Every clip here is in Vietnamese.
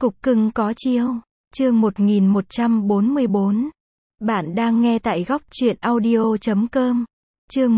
Cục cưng có chiêu. Chương 1144. Bạn đang nghe tại góc truyện audio.com. Chương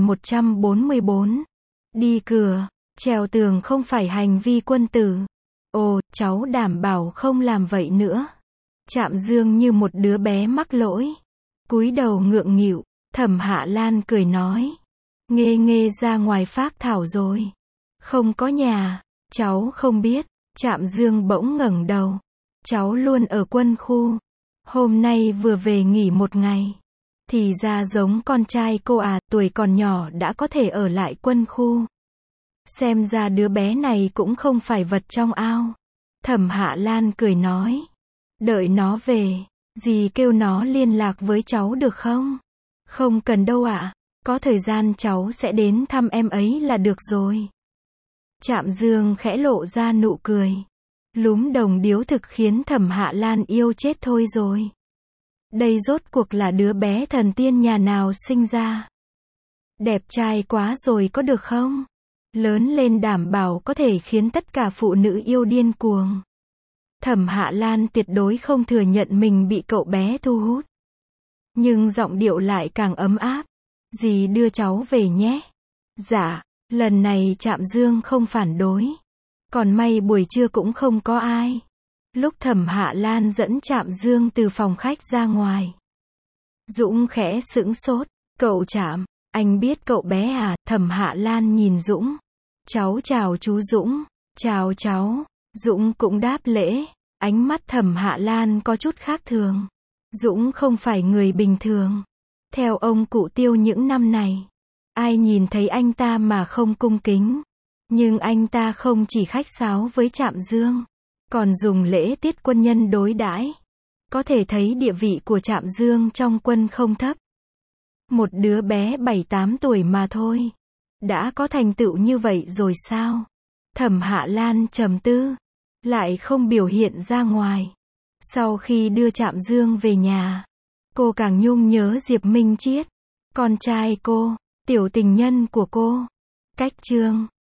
1144. Đi cửa, trèo tường không phải hành vi quân tử. Ồ, cháu đảm bảo không làm vậy nữa. Trạm Dương như một đứa bé mắc lỗi. Cúi đầu ngượng nghịu, Thẩm Hạ Lan cười nói. Nghê nghê ra ngoài phác thảo rồi. Không có nhà, cháu không biết. Trạm Dương bỗng ngẩng đầu. Cháu luôn ở quân khu. Hôm nay vừa về nghỉ một ngày. Thì ra giống con trai cô à, tuổi còn nhỏ đã có thể ở lại quân khu. Xem ra đứa bé này cũng không phải vật trong ao. Thẩm Hạ Lan cười nói. Đợi nó về, dì kêu nó liên lạc với cháu được không? Không cần đâu ạ, có thời gian cháu sẽ đến thăm em ấy là được rồi. Trạm Dương khẽ lộ ra nụ cười. Lúm đồng điếu thực khiến Thẩm Hạ Lan yêu chết thôi rồi. Đây rốt cuộc là đứa bé thần tiên nhà nào sinh ra. Đẹp trai quá rồi có được không? Lớn lên đảm bảo có thể khiến tất cả phụ nữ yêu điên cuồng. Thẩm Hạ Lan tuyệt đối không thừa nhận mình bị cậu bé thu hút. Nhưng giọng điệu lại càng ấm áp. Dì đưa cháu về nhé. Dạ, lần này Trạm Dương không phản đối. Còn may buổi trưa cũng không có ai. Lúc Thẩm Hạ Lan dẫn Trạm Dương từ phòng khách ra ngoài. Dũng khẽ sững sốt. Cậu Trạm, anh biết cậu bé à? Thẩm Hạ Lan nhìn Dũng. Cháu chào chú Dũng. Chào cháu. Dũng cũng đáp lễ. Ánh mắt Thẩm Hạ Lan có chút khác thường. Dũng không phải người bình thường. Theo ông cụ Tiêu những năm này, ai nhìn thấy anh ta mà không cung kính. Nhưng anh ta không chỉ khách sáo với Trạm Dương, còn dùng lễ tiết quân nhân đối đãi. Có thể thấy địa vị của Trạm Dương trong quân không thấp. Một đứa bé 7-8 tuổi mà thôi. Đã có thành tựu như vậy rồi sao? Thẩm Hạ Lan trầm tư. Lại không biểu hiện ra ngoài. Sau khi đưa Trạm Dương về nhà, cô càng nhung nhớ Diệp Minh Chiết. Con trai cô, tiểu tình nhân của cô. Cách chương